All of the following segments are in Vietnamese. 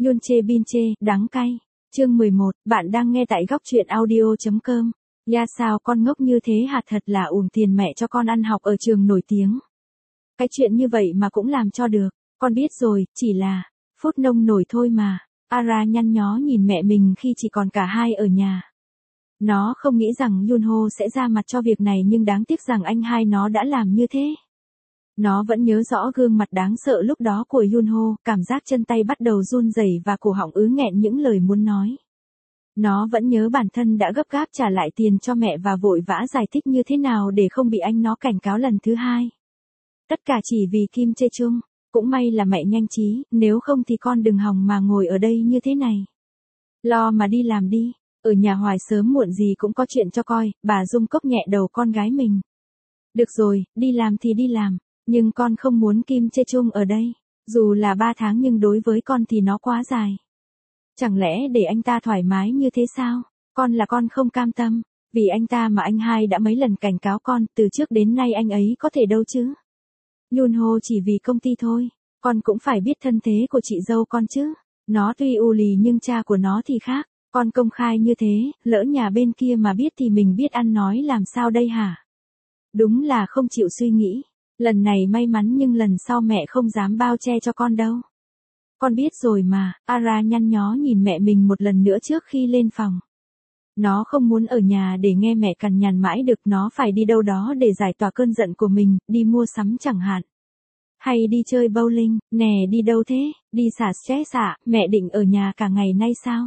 Yun chê bin chê, đắng cay. Chương 11, bạn đang nghe tại góc truyện audio.com. Ya sao con ngốc như thế hả, thật là uổng tiền mẹ cho con ăn học ở trường nổi tiếng. Cái chuyện như vậy mà cũng làm cho được, con biết rồi, chỉ là phút nông nổi thôi mà. Ara nhăn nhó nhìn mẹ mình khi chỉ còn cả hai ở nhà. Nó không nghĩ rằng Yunho sẽ ra mặt cho việc này, nhưng đáng tiếc rằng anh hai nó đã làm như thế. Nó vẫn nhớ rõ gương mặt đáng sợ lúc đó của Yunho, cảm giác chân tay bắt đầu run rẩy và cổ họng ứ nghẹn những lời muốn nói. Nó vẫn nhớ bản thân đã gấp gáp trả lại tiền cho mẹ và vội vã giải thích như thế nào để không bị anh nó cảnh cáo lần thứ hai. Tất cả chỉ vì Kim Chae Chung. Cũng may là mẹ nhanh trí, nếu không thì con đừng hòng mà ngồi ở đây như thế này. Lo mà đi làm đi, ở nhà hoài sớm muộn gì cũng có chuyện cho coi, bà Dung cốc nhẹ đầu con gái mình. Được rồi, đi làm thì đi làm, nhưng con không muốn Kim Chae Chung ở đây. Dù là 3 tháng nhưng đối với con thì nó quá dài. Chẳng lẽ để anh ta thoải mái như thế sao? Con là con không cam tâm, vì anh ta mà anh hai đã mấy lần cảnh cáo con, từ trước đến nay anh ấy có thể đâu chứ. Yunho chỉ vì công ty thôi, con cũng phải biết thân thế của chị dâu con chứ. Nó tuy u lì nhưng cha của nó thì khác, con công khai như thế, lỡ nhà bên kia mà biết thì mình biết ăn nói làm sao đây hả? Đúng là không chịu suy nghĩ. Lần này may mắn nhưng lần sau mẹ không dám bao che cho con đâu. Con biết rồi mà. Ara nhăn nhó nhìn mẹ mình một lần nữa trước khi lên phòng. Nó không muốn ở nhà để nghe mẹ cằn nhằn mãi được, nó phải đi đâu đó để giải tỏa cơn giận của mình, đi mua sắm chẳng hạn. Hay đi chơi bowling, nè đi đâu thế, đi xả stress ạ, mẹ định ở nhà cả ngày nay sao?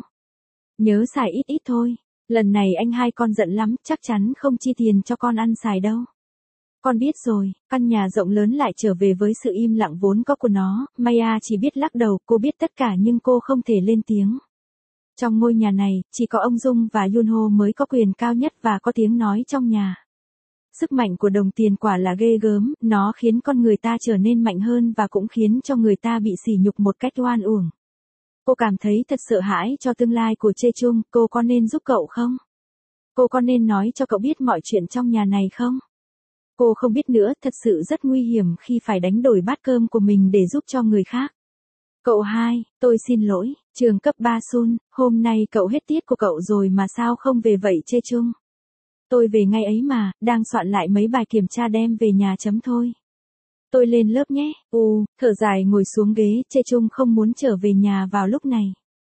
Nhớ xài ít ít thôi, lần này anh hai con giận lắm, chắc chắn không chi tiền cho con ăn xài đâu. Con biết rồi, căn nhà rộng lớn lại trở về với sự im lặng vốn có của nó, Maya chỉ biết lắc đầu, cô biết tất cả nhưng cô không thể lên tiếng. Trong ngôi nhà này, chỉ có ông Dung và Yunho mới có quyền cao nhất và có tiếng nói trong nhà. Sức mạnh của đồng tiền quả là ghê gớm, nó khiến con người ta trở nên mạnh hơn và cũng khiến cho người ta bị sỉ nhục một cách oan uổng. Cô cảm thấy thật sợ hãi cho tương lai của Chae Chung, cô có nên giúp cậu không? Cô có nên nói cho cậu biết mọi chuyện trong nhà này không? Cô không biết nữa, thật sự rất nguy hiểm khi phải đánh đổi bát cơm của mình để giúp cho người khác. Cậu hai, tôi xin lỗi, trường cấp 3 Sun, hôm nay cậu hết tiết của cậu rồi mà sao không về vậy Chae Chung? Tôi về ngay ấy mà, đang soạn lại mấy bài kiểm tra đem về nhà chấm thôi. Tôi lên lớp nhé. Thở dài ngồi xuống ghế, Chae Chung không muốn trở về nhà vào lúc này.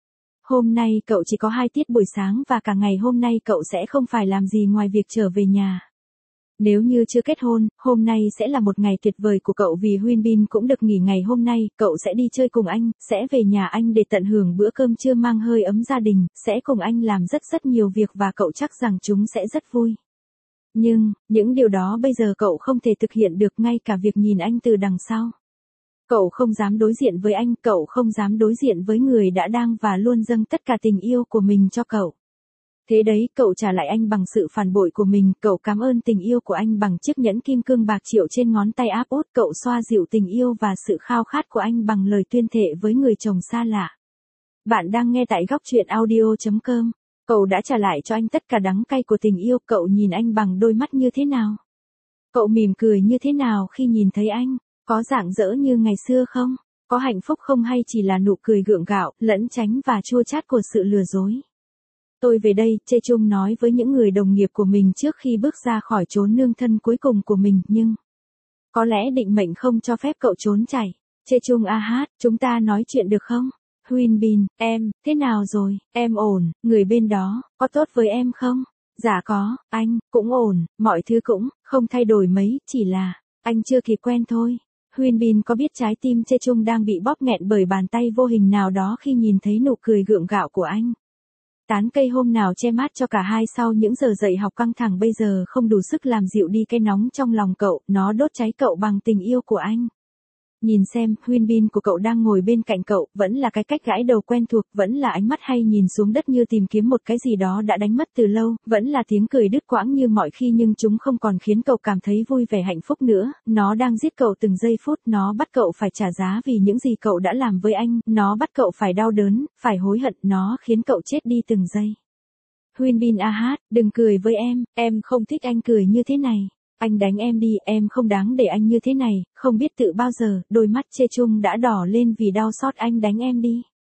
Hôm nay cậu chỉ có 2 tiết buổi sáng và cả ngày hôm nay cậu sẽ không phải làm gì ngoài việc trở về nhà. Nếu như chưa kết hôn, hôm nay sẽ là một ngày tuyệt vời của cậu vì Huyên Bin cũng được nghỉ ngày hôm nay, cậu sẽ đi chơi cùng anh, sẽ về nhà anh để tận hưởng bữa cơm trưa mang hơi ấm gia đình, sẽ cùng anh làm rất nhiều việc và cậu chắc rằng chúng sẽ rất vui. Nhưng, những điều đó bây giờ cậu không thể thực hiện được, ngay cả việc nhìn anh từ đằng sau. Cậu không dám đối diện với anh, cậu không dám đối diện với người đã đang và luôn dâng tất cả tình yêu của mình cho cậu. Thế đấy, cậu trả lại anh bằng sự phản bội của mình, cậu cảm ơn tình yêu của anh bằng chiếc nhẫn kim cương bạc triệu trên ngón tay áp út, cậu xoa dịu tình yêu và sự khao khát của anh bằng lời tuyên thệ với người chồng xa lạ. Bạn đang nghe tại góc truyện audio.com. Cậu đã trả lại cho anh tất cả đắng cay của tình yêu, cậu nhìn anh bằng đôi mắt như thế nào? Cậu mỉm cười như thế nào khi nhìn thấy anh? Có rạng rỡ như ngày xưa không? Có hạnh phúc không hay chỉ là nụ cười gượng gạo, lẫn tránh và chua chát của sự lừa dối? Tôi về đây, Chae Chung nói với những người đồng nghiệp của mình trước khi bước ra khỏi chốn nương thân cuối cùng của mình, nhưng có lẽ định mệnh không cho phép cậu trốn chạy. Chae Chung chúng ta nói chuyện được không? Huyên Bin, em, thế nào rồi, em ổn, người bên đó, có tốt với em không? Dạ có, anh, cũng ổn, mọi thứ cũng không thay đổi mấy, chỉ là anh chưa kịp quen thôi. Huyên Bin có biết trái tim Chae Chung đang bị bóp nghẹn bởi bàn tay vô hình nào đó khi nhìn thấy nụ cười gượng gạo của anh. Tán cây hôm nào che mát cho cả hai sau những giờ dạy học căng thẳng bây giờ không đủ sức làm dịu đi cái nóng trong lòng cậu, nó đốt cháy cậu bằng tình yêu của anh. Nhìn xem, Huyên Bin của cậu đang ngồi bên cạnh cậu, vẫn là cái cách gãi đầu quen thuộc, vẫn là ánh mắt hay nhìn xuống đất như tìm kiếm một cái gì đó đã đánh mất từ lâu, vẫn là tiếng cười đứt quãng như mọi khi nhưng chúng không còn khiến cậu cảm thấy vui vẻ hạnh phúc nữa, nó đang giết cậu từng giây phút, nó bắt cậu phải trả giá vì những gì cậu đã làm với anh, nó bắt cậu phải đau đớn, phải hối hận, nó khiến cậu chết đi từng giây. Huyên Bin đừng cười với em không thích anh cười như thế này. Anh đánh em đi, em không đáng để anh như thế này, không biết tự bao giờ, đôi mắt Chae Chung đã đỏ lên vì đau xót, anh đánh em đi.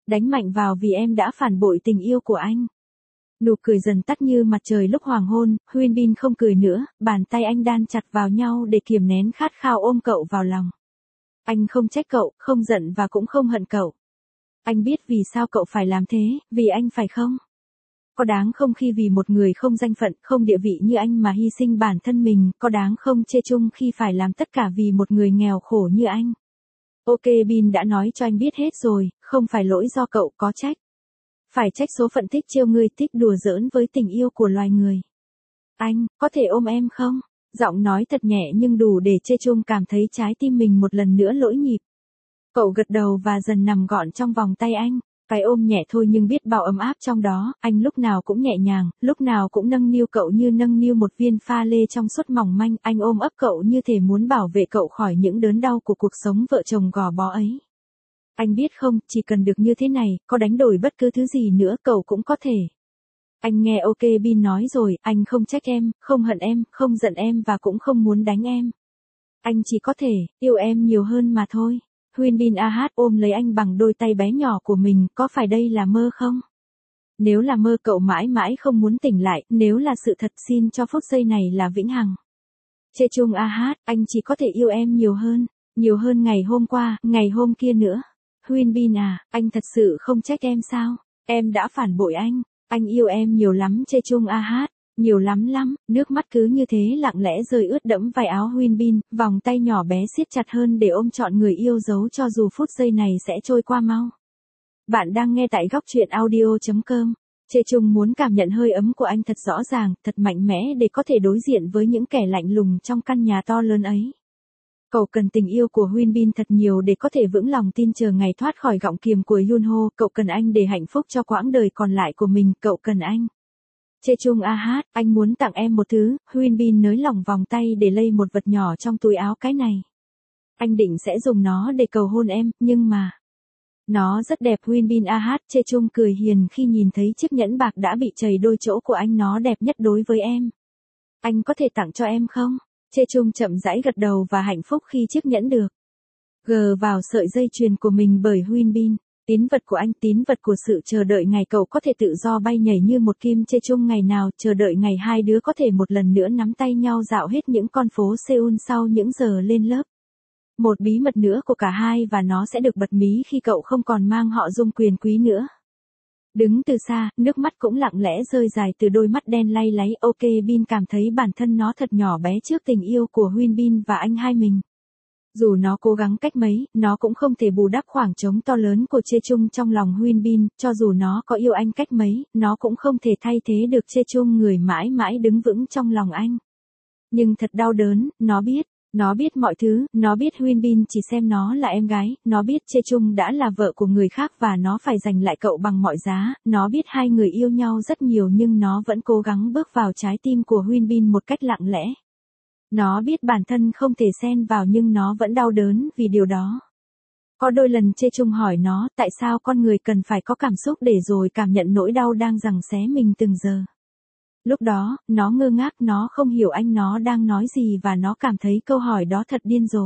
Đánh mạnh vào vì em đã phản bội tình yêu của anh. Nụ cười dần tắt như mặt trời lúc hoàng hôn, Huyên Bin không cười nữa, bàn tay anh đan chặt vào nhau để kiềm nén khát khao ôm cậu vào lòng. Anh không trách cậu, không giận và cũng không hận cậu. Anh biết vì sao cậu phải làm thế, vì anh phải không? Có đáng không khi vì một người không danh phận, không địa vị như anh mà hy sinh bản thân mình, có đáng không Chê Chung khi phải làm tất cả vì một người nghèo khổ như anh? Ok Bin đã nói cho anh biết hết rồi, không phải lỗi do cậu có trách. Phải trách số phận thích trêu ngươi, thích đùa giỡn với tình yêu của loài người. Anh, có thể ôm em không? Giọng nói thật nhẹ nhưng đủ để Chê Chung cảm thấy trái tim mình một lần nữa lỗi nhịp. Cậu gật đầu và dần nằm gọn trong vòng tay anh. Cái ôm nhẹ thôi nhưng biết bao ấm áp trong đó, anh lúc nào cũng nhẹ nhàng, lúc nào cũng nâng niu cậu như nâng niu một viên pha lê trong suốt mỏng manh, anh ôm ấp cậu như thể muốn bảo vệ cậu khỏi những đớn đau của cuộc sống vợ chồng gò bó ấy. Anh biết không, chỉ cần được như thế này, có đánh đổi bất cứ thứ gì nữa cậu cũng có thể. Anh nghe ok Bin nói rồi, anh không trách em, không hận em, không giận em và cũng không muốn đánh em. Anh chỉ có thể, yêu em nhiều hơn mà thôi. Huyên Bin ôm lấy anh bằng đôi tay bé nhỏ của mình, có phải đây là mơ không? Nếu là mơ cậu mãi mãi không muốn tỉnh lại, nếu là sự thật xin cho phút giây này là vĩnh hằng. Chê Chung anh chỉ có thể yêu em nhiều hơn ngày hôm qua, ngày hôm kia nữa. Huyên Bin anh thật sự không trách em sao? Em đã phản bội anh yêu em nhiều lắm Chê Chung nhiều lắm lắm, nước mắt cứ như thế lặng lẽ rơi ướt đẫm vai áo Huyên Bin, vòng tay nhỏ bé siết chặt hơn để ôm trọn người yêu dấu cho dù phút giây này sẽ trôi qua mau. Bạn đang nghe tại góc truyện audio.com. Chê Chung muốn cảm nhận hơi ấm của anh thật rõ ràng, thật mạnh mẽ để có thể đối diện với những kẻ lạnh lùng trong căn nhà to lớn ấy. Cậu cần tình yêu của Huyên Bin thật nhiều để có thể vững lòng tin chờ ngày thoát khỏi gọng kìm của Yunho, cậu cần anh để hạnh phúc cho quãng đời còn lại của mình, cậu cần anh. Chê Chung anh muốn tặng em một thứ, Huyên Bin nới lỏng vòng tay để lay một vật nhỏ trong túi áo cái này. Anh định sẽ dùng nó để cầu hôn em, nhưng mà... Nó rất đẹp Huyên Bin Chê Chung cười hiền khi nhìn thấy chiếc nhẫn bạc đã bị chầy đôi chỗ của anh nó đẹp nhất đối với em. Anh có thể tặng cho em không? Chê Chung chậm rãi gật đầu và hạnh phúc khi chiếc nhẫn được gờ vào sợi dây chuyền của mình bởi Huyên Bin. Tín vật của anh, tín vật của sự chờ đợi ngày cậu có thể tự do bay nhảy như một kim Chê Chung ngày nào, chờ đợi ngày hai đứa có thể một lần nữa nắm tay nhau dạo hết những con phố Seoul sau những giờ lên lớp. Một bí mật nữa của cả hai và nó sẽ được bật mí khi cậu không còn mang họ Dung quyền quý nữa. Đứng từ xa, nước mắt cũng lặng lẽ rơi dài từ đôi mắt đen lay láy. Ok Bin cảm thấy bản thân nó thật nhỏ bé trước tình yêu của Huyên Bin và anh hai mình. Dù nó cố gắng cách mấy, nó cũng không thể bù đắp khoảng trống to lớn của Chê Chung trong lòng Huyên Bin, cho dù nó có yêu anh cách mấy, nó cũng không thể thay thế được Chê Chung người mãi mãi đứng vững trong lòng anh. Nhưng thật đau đớn, nó biết mọi thứ, nó biết Huyên Bin chỉ xem nó là em gái, nó biết Chê Chung đã là vợ của người khác và nó phải giành lại cậu bằng mọi giá, nó biết hai người yêu nhau rất nhiều nhưng nó vẫn cố gắng bước vào trái tim của Huyên Bin một cách lặng lẽ. Nó biết bản thân không thể xen vào nhưng nó vẫn đau đớn vì điều đó. Có đôi lần Chê Chung hỏi nó, tại sao con người cần phải có cảm xúc để rồi cảm nhận nỗi đau đang giằng xé mình từng giờ. Lúc đó, nó ngơ ngác, nó không hiểu anh nó đang nói gì và nó cảm thấy câu hỏi đó thật điên rồ.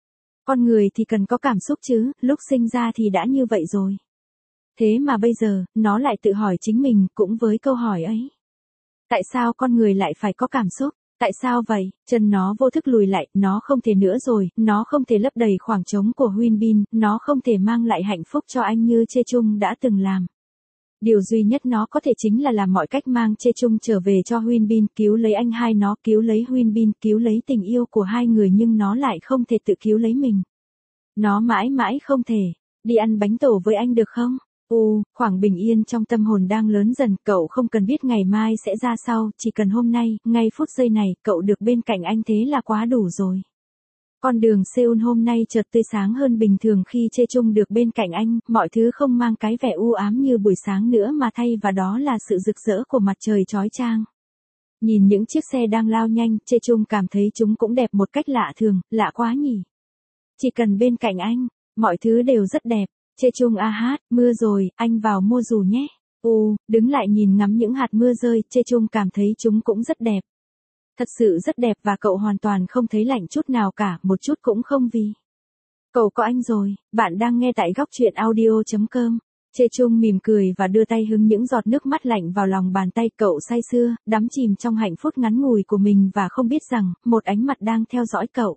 Con người thì cần có cảm xúc chứ, lúc sinh ra thì đã như vậy rồi. Thế mà bây giờ, nó lại tự hỏi chính mình cũng với câu hỏi ấy. Tại sao con người lại phải có cảm xúc? Tại sao vậy? Chân nó vô thức lùi lại, nó không thể nữa rồi, nó không thể lấp đầy khoảng trống của Huyên Bin, nó không thể mang lại hạnh phúc cho anh như Chê Chung đã từng làm. Điều duy nhất nó có thể chính là làm mọi cách mang Chê Chung trở về cho Huyên Bin, cứu lấy anh hai nó, cứu lấy Huyên Bin, cứu lấy tình yêu của hai người nhưng nó lại không thể tự cứu lấy mình. Nó mãi mãi không thể. Đi ăn bánh tổ với anh được không? Khoảng bình yên trong tâm hồn đang lớn dần, cậu không cần biết ngày mai sẽ ra sao, chỉ cần hôm nay, ngay phút giây này, cậu được bên cạnh anh thế là quá đủ rồi. Con đường Seoul hôm nay chợt tươi sáng hơn bình thường khi Chê Chung được bên cạnh anh, mọi thứ không mang cái vẻ u ám như buổi sáng nữa mà thay vào đó là sự rực rỡ của mặt trời chói chang. Nhìn những chiếc xe đang lao nhanh, Chê Chung cảm thấy chúng cũng đẹp một cách lạ thường, lạ quá nhỉ. Chỉ cần bên cạnh anh, mọi thứ đều rất đẹp. Chê Chung mưa rồi, anh vào mua dù nhé. Đứng lại nhìn ngắm những hạt mưa rơi, Chê Chung cảm thấy chúng cũng rất đẹp. Thật sự rất đẹp và cậu hoàn toàn không thấy lạnh chút nào cả, một chút cũng không vì cậu có anh rồi. Bạn đang nghe tại góc truyện audio.com. Chê Chung mỉm cười và đưa tay hứng những giọt nước mắt lạnh vào lòng bàn tay. Cậu say sưa, đắm chìm trong hạnh phúc ngắn ngủi của mình và không biết rằng, một ánh mặt đang theo dõi cậu.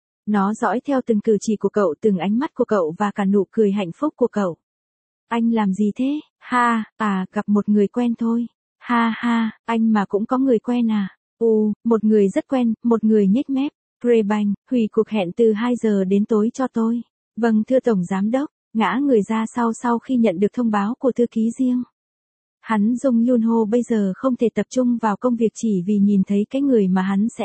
Nó dõi theo từng cử chỉ của cậu, từng ánh mắt của cậu và cả nụ cười hạnh phúc của cậu. Anh làm gì thế? Ha, gặp một người quen thôi. Ha ha, anh mà cũng có người quen à? Một người rất quen, một người nhếch mép. Greybank, hủy cuộc hẹn từ 2 giờ đến tối cho tôi. Vâng thưa Tổng Giám đốc, ngã người ra sau khi nhận được thông báo của thư ký riêng. Hắn Jung Yun Ho bây giờ không thể tập trung vào công việc chỉ vì nhìn thấy cái người mà hắn sẽ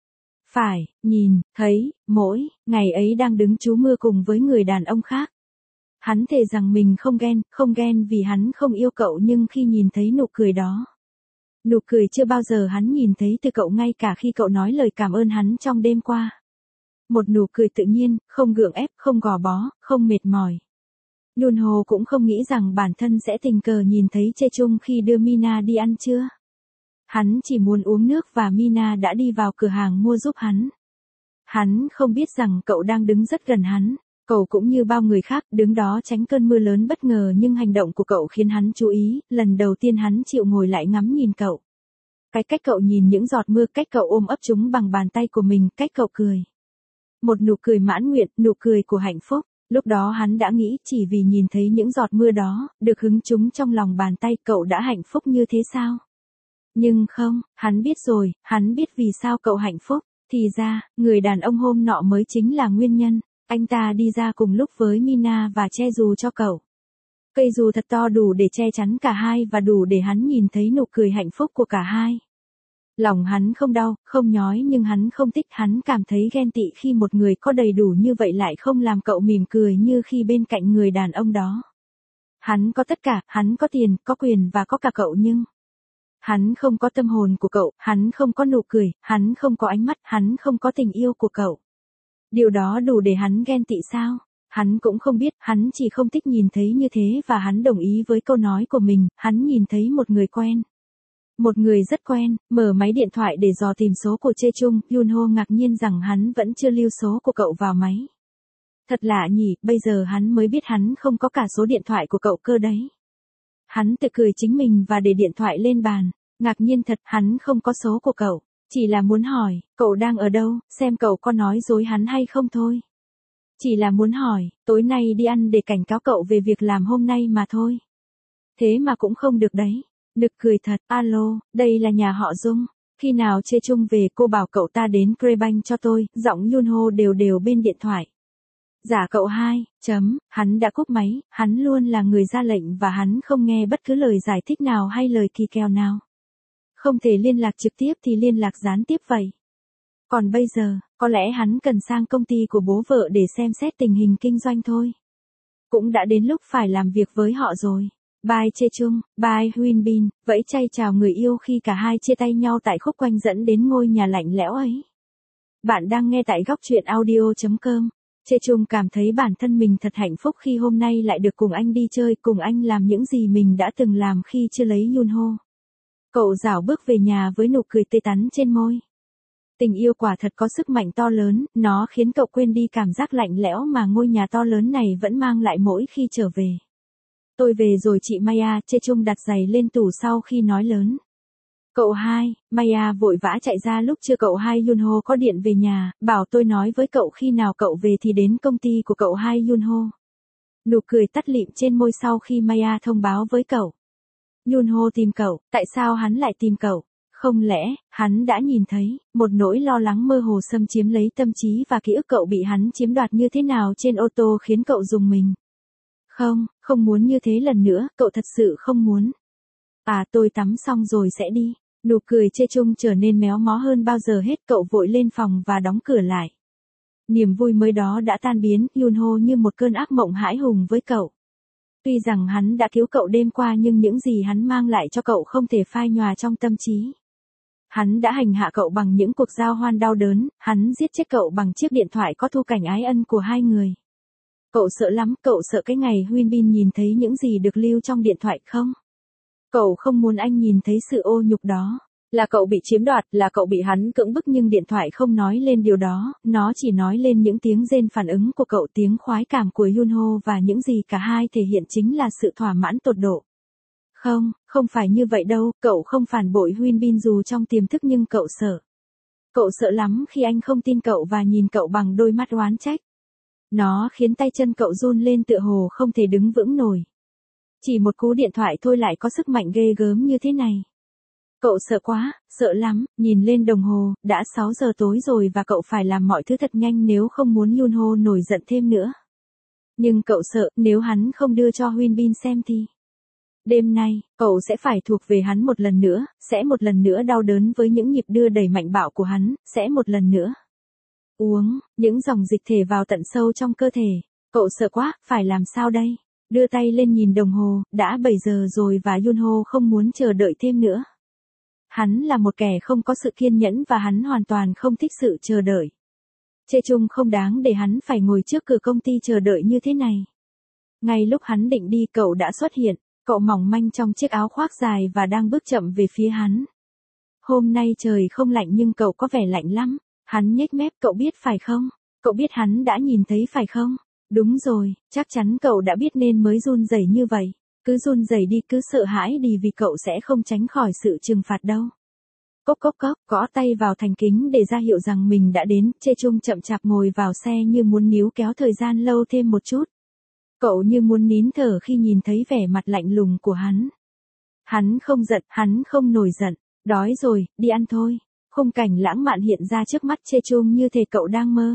phải nhìn thấy mỗi ngày ấy đang đứng trú mưa cùng với người đàn ông khác. Hắn thề rằng mình không ghen vì hắn không yêu cậu, nhưng khi nhìn thấy nụ cười đó, nụ cười chưa bao giờ hắn nhìn thấy từ cậu ngay cả khi cậu nói lời cảm ơn hắn trong đêm qua. Một nụ cười tự nhiên, không gượng ép, không gò bó, không mệt mỏi. Yun Ho cũng không nghĩ rằng bản thân sẽ tình cờ nhìn thấy Chê Chung khi đưa Mina đi ăn trưa. Hắn chỉ muốn uống nước và Mina đã đi vào cửa hàng mua giúp hắn. Hắn không biết rằng cậu đang đứng rất gần hắn. Cậu cũng như bao người khác đứng đó tránh cơn mưa lớn bất ngờ, nhưng hành động của cậu khiến hắn chú ý. Lần đầu tiên hắn chịu ngồi lại ngắm nhìn cậu. Cái cách cậu nhìn những giọt mưa, cách cậu ôm ấp chúng bằng bàn tay của mình, cách cậu cười. Một nụ cười mãn nguyện, nụ cười của hạnh phúc. Lúc đó hắn đã nghĩ chỉ vì nhìn thấy những giọt mưa đó, được hứng chúng trong lòng bàn tay, cậu đã hạnh phúc như thế sao? Nhưng không, hắn biết rồi, hắn biết vì sao cậu hạnh phúc. Thì ra, người đàn ông hôm nọ mới chính là nguyên nhân. Anh ta đi ra cùng lúc với Mina và che dù cho cậu. Cây dù thật to đủ để che chắn cả hai và đủ để hắn nhìn thấy nụ cười hạnh phúc của cả hai. Lòng hắn không đau, không nhói, nhưng hắn không thích, hắn cảm thấy ghen tị khi một người có đầy đủ như vậy lại không làm cậu mỉm cười như khi bên cạnh người đàn ông đó. Hắn có tất cả, hắn có tiền, có quyền và có cả cậu, nhưng hắn không có tâm hồn của cậu, hắn không có nụ cười, hắn không có ánh mắt, hắn không có tình yêu của cậu. Điều đó đủ để hắn ghen tị sao? Hắn cũng không biết, hắn chỉ không thích nhìn thấy như thế và hắn đồng ý với câu nói của mình, hắn nhìn thấy một người quen. Một người rất quen, mở máy điện thoại để dò tìm số của Chê Chung. Yun Ho ngạc nhiên rằng hắn vẫn chưa lưu số của cậu vào máy. Thật lạ nhỉ, bây giờ hắn mới biết hắn không có cả số điện thoại của cậu cơ đấy. Hắn tự cười chính mình và để điện thoại lên bàn. Ngạc nhiên thật, hắn không có số của cậu. Chỉ là muốn hỏi, cậu đang ở đâu, xem cậu có nói dối hắn hay không thôi. Chỉ là muốn hỏi, tối nay đi ăn để cảnh cáo cậu về việc làm hôm nay mà thôi. Thế mà cũng không được đấy. Nực cười thật. Alo, đây là nhà họ Dung. Khi nào Chê Chung về cô bảo cậu ta đến Greybank cho tôi. Giọng Yun Ho đều bên điện thoại. Dạ cậu hai, hắn đã cúp máy. Hắn luôn là người ra lệnh và hắn không nghe bất cứ lời giải thích nào hay lời kỳ kèo nào. Không thể liên lạc trực tiếp thì liên lạc gián tiếp vậy. Còn bây giờ, có lẽ hắn cần sang công ty của bố vợ để xem xét tình hình kinh doanh thôi. Cũng đã đến lúc phải làm việc với họ rồi. Bye Chê Chung, bye Huyên Bin, vẫy tay chào người yêu khi cả hai chia tay nhau tại khúc quanh dẫn đến ngôi nhà lạnh lẽo ấy. Bạn đang nghe tại góc truyện audio.com. Chê Chung cảm thấy bản thân mình thật hạnh phúc khi hôm nay lại được cùng anh đi chơi, cùng anh làm những gì mình đã từng làm khi chưa lấy Yun Ho. Cậu rảo bước về nhà với nụ cười tươi tắn trên môi. Tình yêu quả thật có sức mạnh to lớn, nó khiến cậu quên đi cảm giác lạnh lẽo mà ngôi nhà to lớn này vẫn mang lại mỗi khi trở về. Tôi về rồi chị Maya. Chê Chung đặt giày lên tủ sau khi nói lớn. Cậu hai, Maya vội vã chạy ra lúc chưa cậu hai Yun Ho có điện về nhà, bảo tôi nói với cậu khi nào cậu về thì đến công ty của cậu hai Yun Ho. Nụ cười tắt lịm trên môi sau khi Maya thông báo với cậu. Yun Ho tìm cậu, tại sao hắn lại tìm cậu? Không lẽ, hắn đã nhìn thấy, một nỗi lo lắng mơ hồ xâm chiếm lấy tâm trí và ký ức cậu bị hắn chiếm đoạt như thế nào trên ô tô khiến cậu rùng mình? Không muốn như thế lần nữa, cậu thật sự không muốn. Tôi tắm xong rồi sẽ đi. Nụ cười Chê Chung trở nên méo mó hơn bao giờ hết, cậu vội lên phòng và đóng cửa lại. Niềm vui mới đó đã tan biến, Yun Ho như một cơn ác mộng hãi hùng với cậu. Tuy rằng hắn đã cứu cậu đêm qua nhưng những gì hắn mang lại cho cậu không thể phai nhòa trong tâm trí. Hắn đã hành hạ cậu bằng những cuộc giao hoan đau đớn, hắn giết chết cậu bằng chiếc điện thoại có thu cảnh ái ân của hai người. Cậu sợ lắm, cậu sợ cái ngày Huyên Bin nhìn thấy những gì được lưu trong điện thoại không? Cậu không muốn anh nhìn thấy sự ô nhục đó. Là cậu bị chiếm đoạt, là cậu bị hắn cưỡng bức nhưng điện thoại không nói lên điều đó, nó chỉ nói lên những tiếng rên phản ứng của cậu, tiếng khoái cảm của Yunho và những gì cả hai thể hiện chính là sự thỏa mãn tột độ. Không, không phải như vậy đâu, cậu không phản bội Huyên Bin dù trong tiềm thức nhưng cậu sợ. Cậu sợ lắm khi anh không tin cậu và nhìn cậu bằng đôi mắt oán trách. Nó khiến tay chân cậu run lên tựa hồ không thể đứng vững nổi. Chỉ một cú điện thoại thôi lại có sức mạnh ghê gớm như thế này. Cậu sợ quá, sợ lắm, nhìn lên đồng hồ, đã 6 giờ tối rồi và cậu phải làm mọi thứ thật nhanh nếu không muốn Yunho nổi giận thêm nữa. Nhưng cậu sợ, nếu hắn không đưa cho Huyên Bin xem thì... Đêm nay, cậu sẽ phải thuộc về hắn một lần nữa, sẽ một lần nữa đau đớn với những nhịp đưa đầy mạnh bạo của hắn, sẽ một lần nữa. Uống, những dòng dịch thể vào tận sâu trong cơ thể. Cậu sợ quá, phải làm sao đây? Đưa tay lên nhìn đồng hồ, đã 7 giờ rồi và Yunho không muốn chờ đợi thêm nữa. Hắn là một kẻ không có sự kiên nhẫn và hắn hoàn toàn không thích sự chờ đợi. Chê Chung không đáng để hắn phải ngồi trước cửa công ty chờ đợi như thế này. Ngay lúc hắn định đi cậu đã xuất hiện, cậu mỏng manh trong chiếc áo khoác dài và đang bước chậm về phía hắn. Hôm nay trời không lạnh nhưng cậu có vẻ lạnh lắm. Hắn nhếch mép, cậu biết phải không? Cậu biết hắn đã nhìn thấy phải không? Đúng rồi, chắc chắn cậu đã biết nên mới run rẩy như vậy. Cứ run rẩy đi, cứ sợ hãi đi vì cậu sẽ không tránh khỏi sự trừng phạt đâu. Cốc cốc cốc, gõ tay vào thành kính để ra hiệu rằng mình đã đến, Chê Chung chậm chạp ngồi vào xe như muốn níu kéo thời gian lâu thêm một chút. Cậu như muốn nín thở khi nhìn thấy vẻ mặt lạnh lùng của hắn. Hắn không giận, hắn không nổi giận, đói rồi, đi ăn thôi. Khung cảnh lãng mạn hiện ra trước mắt Chê Chung như thể cậu đang mơ.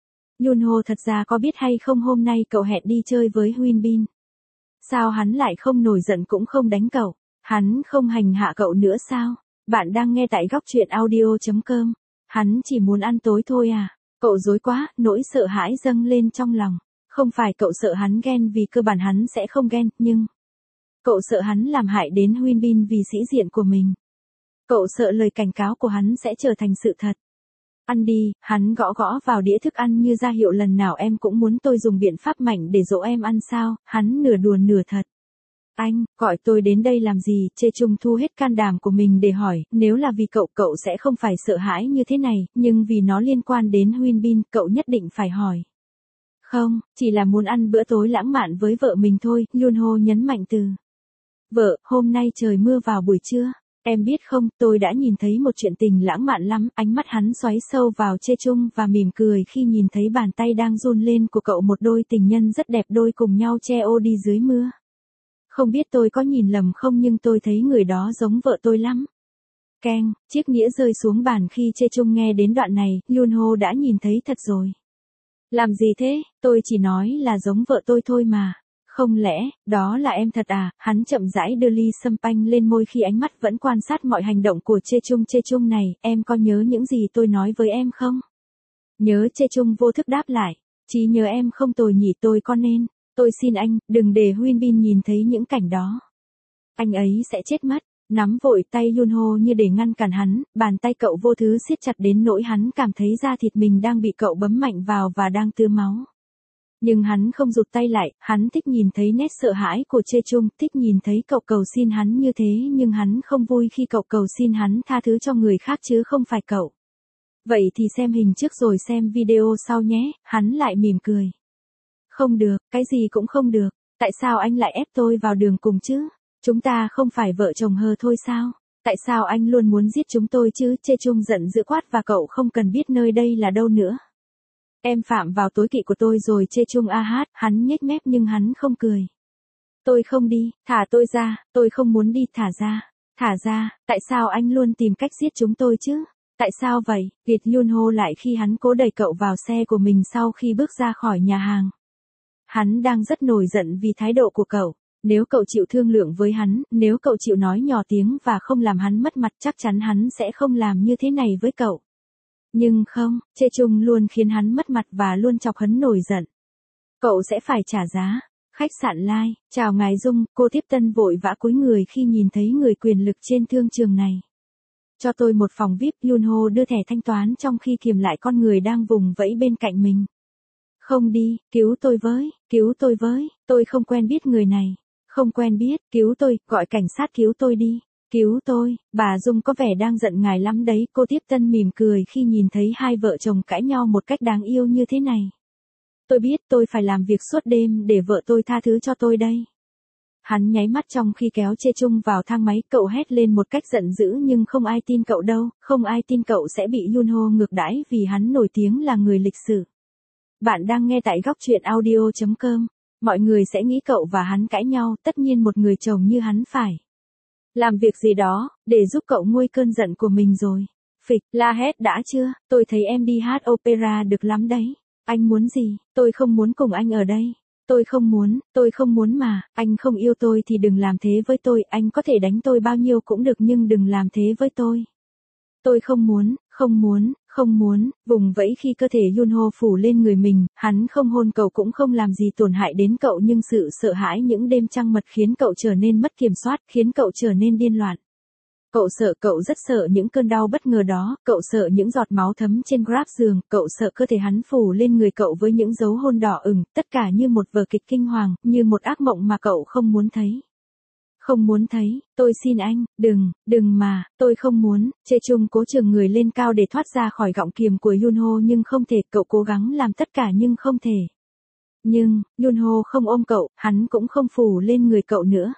Yunho thật ra có biết hay không hôm nay cậu hẹn đi chơi với Huyên Bin? Sao hắn lại không nổi giận cũng không đánh cậu? Hắn không hành hạ cậu nữa sao? Bạn đang nghe tại góc truyện audio.com. Hắn chỉ muốn ăn tối thôi à? Cậu dối quá, nỗi sợ hãi dâng lên trong lòng. Không phải cậu sợ hắn ghen vì cơ bản hắn sẽ không ghen, nhưng... Cậu sợ hắn làm hại đến Huyên Bin vì sĩ diện của mình. Cậu sợ lời cảnh cáo của hắn sẽ trở thành sự thật. Ăn đi, hắn gõ gõ vào đĩa thức ăn như ra hiệu lần nào em cũng muốn tôi dùng biện pháp mạnh để dỗ em ăn sao, hắn nửa đùa nửa thật. Anh, gọi tôi đến đây làm gì? Chê Chung thu hết can đảm của mình để hỏi, nếu là vì cậu, cậu sẽ không phải sợ hãi như thế này, nhưng vì nó liên quan đến Huyên Bin, cậu nhất định phải hỏi. Không, chỉ là muốn ăn bữa tối lãng mạn với vợ mình thôi, Yunho nhấn mạnh từ. Vợ, hôm nay trời mưa vào buổi trưa. Em biết không, tôi đã nhìn thấy một chuyện tình lãng mạn lắm, ánh mắt hắn xoáy sâu vào Chê Chung và mỉm cười khi nhìn thấy bàn tay đang run lên của cậu, một đôi tình nhân rất đẹp đôi cùng nhau che ô đi dưới mưa. Không biết tôi có nhìn lầm không nhưng tôi thấy người đó giống vợ tôi lắm. Keng, chiếc nĩa rơi xuống bàn khi Chê Chung nghe đến đoạn này, Yunho đã nhìn thấy thật rồi. Làm gì thế, tôi chỉ nói là giống vợ tôi thôi mà. Không lẽ, đó là em thật à? Hắn chậm rãi đưa ly sâm panh lên môi khi ánh mắt vẫn quan sát mọi hành động của Chê Chung. Chê Chung này, em có nhớ những gì tôi nói với em không? Nhớ. Chê Chung vô thức đáp lại. Trí nhớ em không tồi nhỉ, tôi có nên. Tôi xin anh, đừng để Huyên Bin nhìn thấy những cảnh đó. Anh ấy sẽ chết mất. Nắm vội tay Yunho như để ngăn cản hắn, bàn tay cậu vô thứ siết chặt đến nỗi hắn cảm thấy da thịt mình đang bị cậu bấm mạnh vào và đang tứa máu. Nhưng hắn không rụt tay lại, hắn thích nhìn thấy nét sợ hãi của Chê Chung, thích nhìn thấy cậu cầu xin hắn như thế nhưng hắn không vui khi cậu cầu xin hắn tha thứ cho người khác chứ không phải cậu. Vậy thì xem hình trước rồi xem video sau nhé, hắn lại mỉm cười. Không được, cái gì cũng không được, tại sao anh lại ép tôi vào đường cùng chứ? Chúng ta không phải vợ chồng hờ thôi sao? Tại sao anh luôn muốn giết chúng tôi chứ? Chê Chung giận dữ quát và cậu không cần biết nơi đây là đâu nữa. Em phạm vào tối kỵ của tôi rồi. Chê Chung hát, hắn nhếch mép nhưng hắn không cười. Tôi không đi, thả tôi ra, tôi không muốn đi, thả ra. Thả ra, tại sao anh luôn tìm cách giết chúng tôi chứ? Tại sao vậy? Việt Yunho lại khi hắn cố đẩy cậu vào xe của mình sau khi bước ra khỏi nhà hàng. Hắn đang rất nổi giận vì thái độ của cậu. Nếu cậu chịu thương lượng với hắn, nếu cậu chịu nói nhỏ tiếng và không làm hắn mất mặt chắc chắn hắn sẽ không làm như thế này với cậu. Nhưng không, Chê Chung luôn khiến hắn mất mặt và luôn chọc hắn nổi giận. Cậu sẽ phải trả giá. Khách sạn Lai, chào ngài Dung, cô tiếp tân vội vã cúi người khi nhìn thấy người quyền lực trên thương trường này. Cho tôi một phòng VIP. Yunho đưa thẻ thanh toán trong khi kiềm lại con người đang vùng vẫy bên cạnh mình. Không đi, cứu tôi với, tôi không quen biết người này. Không quen biết, cứu tôi, gọi cảnh sát cứu tôi đi. Cứu tôi, bà Dung có vẻ đang giận ngài lắm đấy, cô tiếp tân mỉm cười khi nhìn thấy hai vợ chồng cãi nhau một cách đáng yêu như thế này. Tôi biết tôi phải làm việc suốt đêm để vợ tôi tha thứ cho tôi đây. Hắn nháy mắt trong khi kéo Chê Chung vào thang máy, cậu hét lên một cách giận dữ nhưng không ai tin cậu đâu, không ai tin cậu sẽ bị Yunho ngược đãi vì hắn nổi tiếng là người lịch sự. Bạn đang nghe tại góc truyện audio.com, mọi người sẽ nghĩ cậu và hắn cãi nhau, tất nhiên một người chồng như hắn phải làm việc gì đó, để giúp cậu nguôi cơn giận của mình rồi. Phịch, la hét đã chưa, tôi thấy em đi hát opera được lắm đấy. Anh muốn gì, tôi không muốn cùng anh ở đây. Tôi không muốn mà, anh không yêu tôi thì đừng làm thế với tôi, anh có thể đánh tôi bao nhiêu cũng được nhưng đừng làm thế với tôi. Tôi không muốn, vùng vẫy khi cơ thể Yunho phủ lên người mình, hắn không hôn cậu cũng không làm gì tổn hại đến cậu nhưng sự sợ hãi những đêm trăng mật khiến cậu trở nên mất kiểm soát, khiến cậu trở nên điên loạn. Cậu rất sợ những cơn đau bất ngờ đó, cậu sợ những giọt máu thấm trên grab giường, cậu sợ cơ thể hắn phủ lên người cậu với những dấu hôn đỏ ửng, tất cả như một vở kịch kinh hoàng, như một ác mộng mà cậu không muốn thấy. Không muốn thấy, tôi xin anh, đừng mà, tôi không muốn, Chê Chung cố chừng người lên cao để thoát ra khỏi gọng kiềm của Yunho nhưng không thể, cậu cố gắng làm tất cả nhưng không thể. Nhưng, Yunho không ôm cậu, hắn cũng không phủ lên người cậu nữa.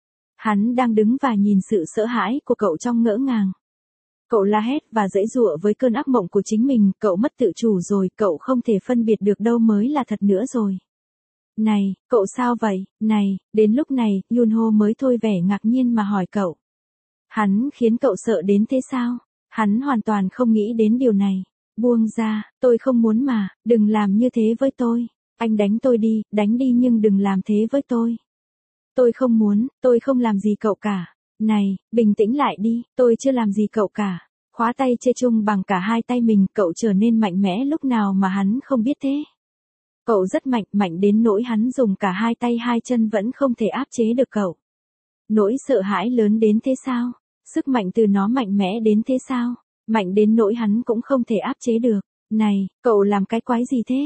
Hắn đang đứng và nhìn sự sợ hãi của cậu trong ngỡ ngàng. Cậu la hét và giãy giụa với cơn ác mộng của chính mình, cậu mất tự chủ rồi, cậu không thể phân biệt được đâu mới là thật nữa rồi. Này, cậu sao vậy, này, đến lúc này, Yunho mới thôi vẻ ngạc nhiên mà hỏi cậu. Hắn khiến cậu sợ đến thế sao? Hắn hoàn toàn không nghĩ đến điều này. Buông ra, tôi không muốn mà, đừng làm như thế với tôi. Anh đánh đi nhưng đừng làm thế với tôi. Tôi không muốn, tôi không làm gì cậu cả. Này, bình tĩnh lại đi, tôi chưa làm gì cậu cả. Khóa tay Chê Chung bằng cả hai tay mình, cậu trở nên mạnh mẽ lúc nào mà hắn không biết thế. Cậu rất mạnh đến nỗi hắn dùng cả hai tay hai chân vẫn không thể áp chế được cậu. Nỗi sợ hãi lớn đến thế sao? Sức mạnh từ nó mạnh mẽ đến thế sao? Mạnh đến nỗi hắn cũng không thể áp chế được. Này, cậu làm cái quái gì thế?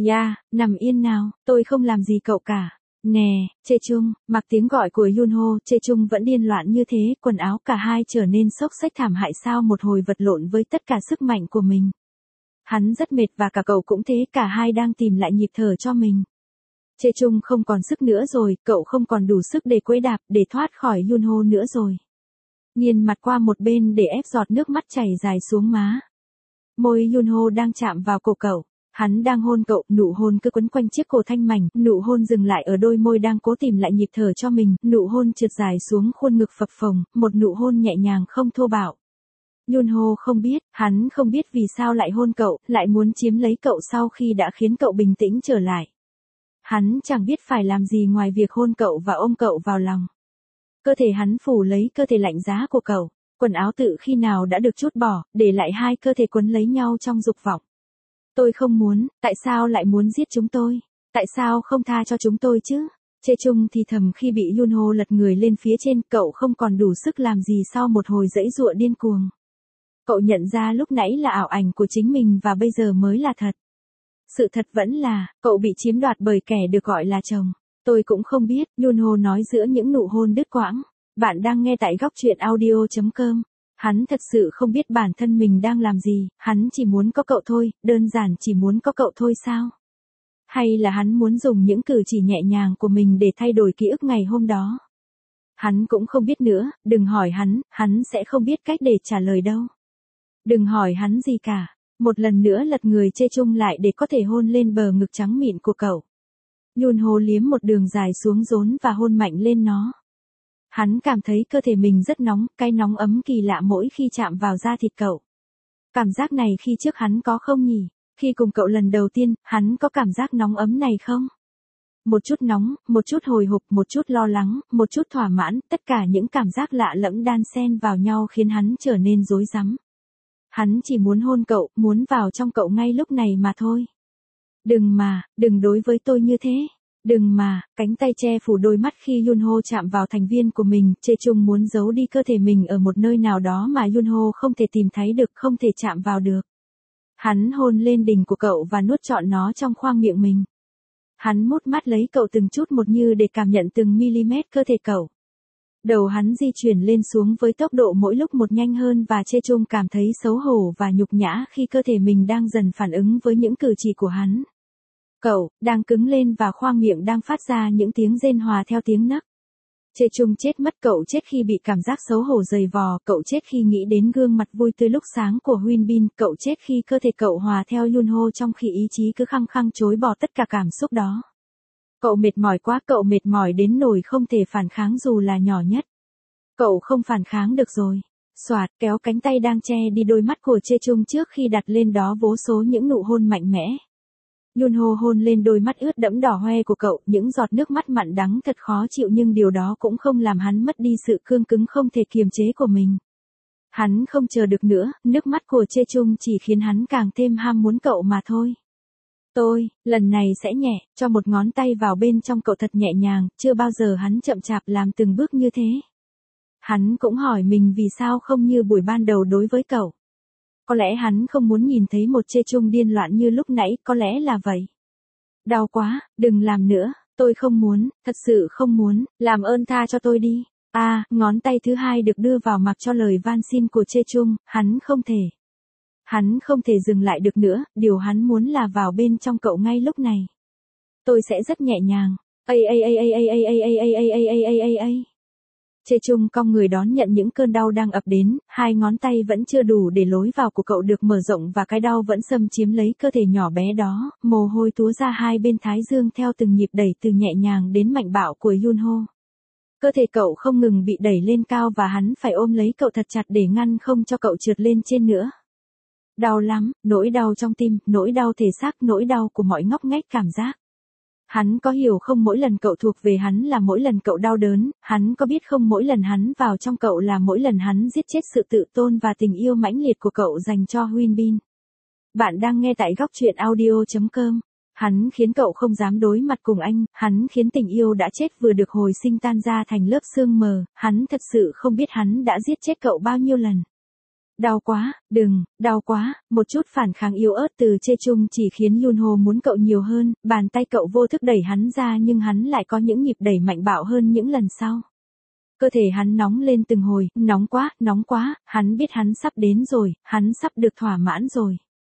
Nằm yên nào, tôi không làm gì cậu cả. Nè, Chê Chung, mặc tiếng gọi của Yunho, Chê Chung vẫn điên loạn như thế, quần áo cả hai trở nên xốc xếch thảm hại sau một hồi vật lộn với tất cả sức mạnh của mình. Hắn rất mệt và cả cậu cũng thế, cả hai đang tìm lại nhịp thở cho mình. Chê Chung không còn sức nữa rồi, cậu không còn đủ sức để quẫy đạp, để thoát khỏi Yunho nữa rồi. Nghiêng mặt qua một bên để ép giọt nước mắt chảy dài xuống má. Môi Yunho đang chạm vào cổ cậu. Hắn đang hôn cậu, nụ hôn cứ quấn quanh chiếc cổ thanh mảnh, nụ hôn dừng lại ở đôi môi đang cố tìm lại nhịp thở cho mình, nụ hôn trượt dài xuống khuôn ngực phập phồng, một nụ hôn nhẹ nhàng không thô bạo. Yunho không biết, hắn không biết vì sao lại hôn cậu, lại muốn chiếm lấy cậu sau khi đã khiến cậu bình tĩnh trở lại. Hắn chẳng biết phải làm gì ngoài việc hôn cậu và ôm cậu vào lòng. Cơ thể hắn phủ lấy cơ thể lạnh giá của cậu, quần áo tự khi nào đã được trút bỏ, để lại hai cơ thể quấn lấy nhau trong dục vọng. Tôi không muốn, tại sao lại muốn giết chúng tôi? Tại sao không tha cho chúng tôi chứ? Chê Chung thì thầm khi bị Yunho lật người lên phía trên, cậu không còn đủ sức làm gì sau một hồi giãy giụa điên cuồng. Cậu nhận ra lúc nãy là ảo ảnh của chính mình và bây giờ mới là thật. Sự thật vẫn là, cậu bị chiếm đoạt bởi kẻ được gọi là chồng. Tôi cũng không biết, Yunho nói giữa những nụ hôn đứt quãng. Bạn đang nghe tại góc truyện audio.com. Hắn thật sự không biết bản thân mình đang làm gì, hắn chỉ muốn có cậu thôi, đơn giản chỉ muốn có cậu thôi sao? Hay là hắn muốn dùng những cử chỉ nhẹ nhàng của mình để thay đổi ký ức ngày hôm đó? Hắn cũng không biết nữa, đừng hỏi hắn sẽ không biết cách để trả lời đâu. Đừng hỏi hắn gì cả. Một lần nữa lật người Chê Chung lại để có thể hôn lên bờ ngực trắng mịn của cậu. Yunho liếm một đường dài xuống rốn và hôn mạnh lên nó. Hắn cảm thấy cơ thể mình rất nóng, cái nóng ấm kỳ lạ mỗi khi chạm vào da thịt cậu. Cảm giác này khi trước hắn có không nhỉ? Khi cùng cậu lần đầu tiên, hắn có cảm giác nóng ấm này không? Một chút nóng, một chút hồi hộp, một chút lo lắng, một chút thỏa mãn, tất cả những cảm giác lạ lẫm đan xen vào nhau khiến hắn trở nên rối rắm. Hắn chỉ muốn hôn cậu, muốn vào trong cậu ngay lúc này mà thôi. Đừng đối với tôi như thế. Đừng mà, cánh tay che phủ đôi mắt khi Yunho chạm vào thành viên của mình, Chê Chung muốn giấu đi cơ thể mình ở một nơi nào đó mà Yunho không thể tìm thấy được, không thể chạm vào được. Hắn hôn lên đỉnh của cậu và nuốt trọn nó trong khoang miệng mình. Hắn mút mắt lấy cậu từng chút một như để cảm nhận từng mm cơ thể cậu. Đầu hắn di chuyển lên xuống với tốc độ mỗi lúc một nhanh hơn và Chê Chung cảm thấy xấu hổ và nhục nhã khi cơ thể mình đang dần phản ứng với những cử chỉ của hắn. Cậu, đang cứng lên và khoang miệng đang phát ra những tiếng rên hòa theo tiếng nấc. Chê Chung chết mất, cậu chết khi bị cảm giác xấu hổ dày vò, cậu chết khi nghĩ đến gương mặt vui tươi lúc sáng của Huyên Bin, cậu chết khi cơ thể cậu hòa theo Yunho trong khi ý chí cứ khăng khăng chối bỏ tất cả cảm xúc đó. Cậu mệt mỏi quá, cậu mệt mỏi đến nỗi không thể phản kháng dù là nhỏ nhất. Cậu không phản kháng được rồi. Soạt, kéo cánh tay đang che đi đôi mắt của Chê Chung trước khi đặt lên đó vô số những nụ hôn mạnh mẽ. Yunho hôn lên đôi mắt ướt đẫm đỏ hoe của cậu, những giọt nước mắt mặn đắng thật khó chịu nhưng điều đó cũng không làm hắn mất đi sự cương cứng không thể kiềm chế của mình. Hắn không chờ được nữa, nước mắt của Chê Chung chỉ khiến hắn càng thêm ham muốn cậu mà thôi. Tôi, lần này sẽ nhẹ, cho một ngón tay vào bên trong cậu thật nhẹ nhàng, chưa bao giờ hắn chậm chạp làm từng bước như thế. Hắn cũng hỏi mình vì sao không như buổi ban đầu đối với cậu. Có lẽ hắn không muốn nhìn thấy một Chê Chung điên loạn như lúc nãy, có lẽ là vậy. Đau quá, đừng làm nữa, tôi không muốn, thật sự không muốn, làm ơn tha cho tôi đi. Ngón tay thứ hai được đưa vào mặc cho lời van xin của Chê Chung, hắn không thể. Hắn không thể dừng lại được nữa, điều hắn muốn là vào bên trong cậu ngay lúc này. Tôi sẽ rất nhẹ nhàng. Chê Chung cong người đón nhận những cơn đau đang ập đến, hai ngón tay vẫn chưa đủ để lối vào của cậu được mở rộng và cái đau vẫn xâm chiếm lấy cơ thể nhỏ bé đó, mồ hôi túa ra hai bên thái dương theo từng nhịp đẩy từ nhẹ nhàng đến mạnh bạo của Yunho. Cơ thể cậu không ngừng bị đẩy lên cao và hắn phải ôm lấy cậu thật chặt để ngăn không cho cậu trượt lên trên nữa. Đau lắm, nỗi đau trong tim, nỗi đau thể xác, nỗi đau của mọi ngóc ngách cảm giác. Hắn có hiểu không, mỗi lần cậu thuộc về hắn là mỗi lần cậu đau đớn, hắn có biết không, mỗi lần hắn vào trong cậu là mỗi lần hắn giết chết sự tự tôn và tình yêu mãnh liệt của cậu dành cho Huyên Bin. Bạn đang nghe tại góc truyện audio.com. Hắn khiến cậu không dám đối mặt cùng anh, hắn khiến tình yêu đã chết vừa được hồi sinh tan ra thành lớp sương mờ, hắn thật sự không biết hắn đã giết chết cậu bao nhiêu lần. Đau quá, đừng, đau quá, một chút phản kháng yếu ớt từ Chê Chung chỉ khiến Yunho muốn cậu nhiều hơn, bàn tay cậu vô thức đẩy hắn ra nhưng hắn lại có những nhịp đẩy mạnh bạo hơn những lần sau. Cơ thể hắn nóng lên từng hồi, nóng quá, hắn biết hắn sắp đến rồi, hắn sắp được thỏa mãn rồi.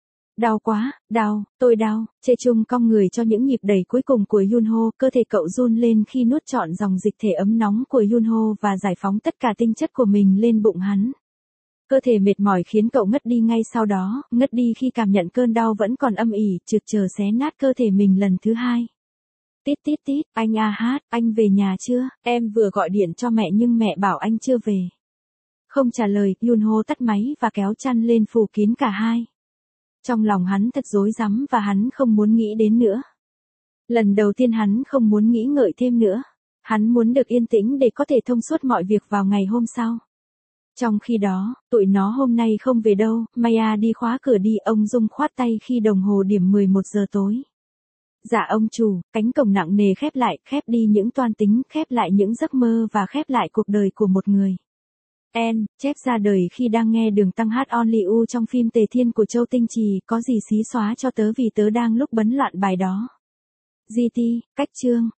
Đau quá, đau, tôi đau, Chê Chung cong người cho những nhịp đẩy cuối cùng của Yunho, cơ thể cậu run lên khi nuốt trọn dòng dịch thể ấm nóng của Yunho và giải phóng tất cả tinh chất của mình lên bụng hắn. Cơ thể mệt mỏi khiến cậu ngất đi ngay sau đó, ngất đi khi cảm nhận cơn đau vẫn còn âm ỉ, trực chờ xé nát cơ thể mình lần thứ hai. Tít tít tít, anh hát, anh về nhà chưa? Em vừa gọi điện cho mẹ nhưng mẹ bảo anh chưa về. Không trả lời, Yunho tắt máy và kéo chăn lên phủ kín cả hai. Trong lòng hắn thật rối rắm và hắn không muốn nghĩ đến nữa. Lần đầu tiên hắn không muốn nghĩ ngợi thêm nữa. Hắn muốn được yên tĩnh để có thể thông suốt mọi việc vào ngày hôm sau. Trong khi đó, tụi nó hôm nay không về đâu, Maya đi khóa cửa đi, ông Dung khoát tay khi đồng hồ điểm 11 giờ tối. Dạ ông chủ, cánh cổng nặng nề khép lại, khép đi những toan tính, khép lại những giấc mơ và khép lại cuộc đời của một người. Chép ra đời khi đang nghe Đường Tăng hát Only U trong phim Tề Thiên của Châu Tinh Trì, có gì xí xóa cho tớ vì tớ đang lúc bấn loạn bài đó. GT, cách chương.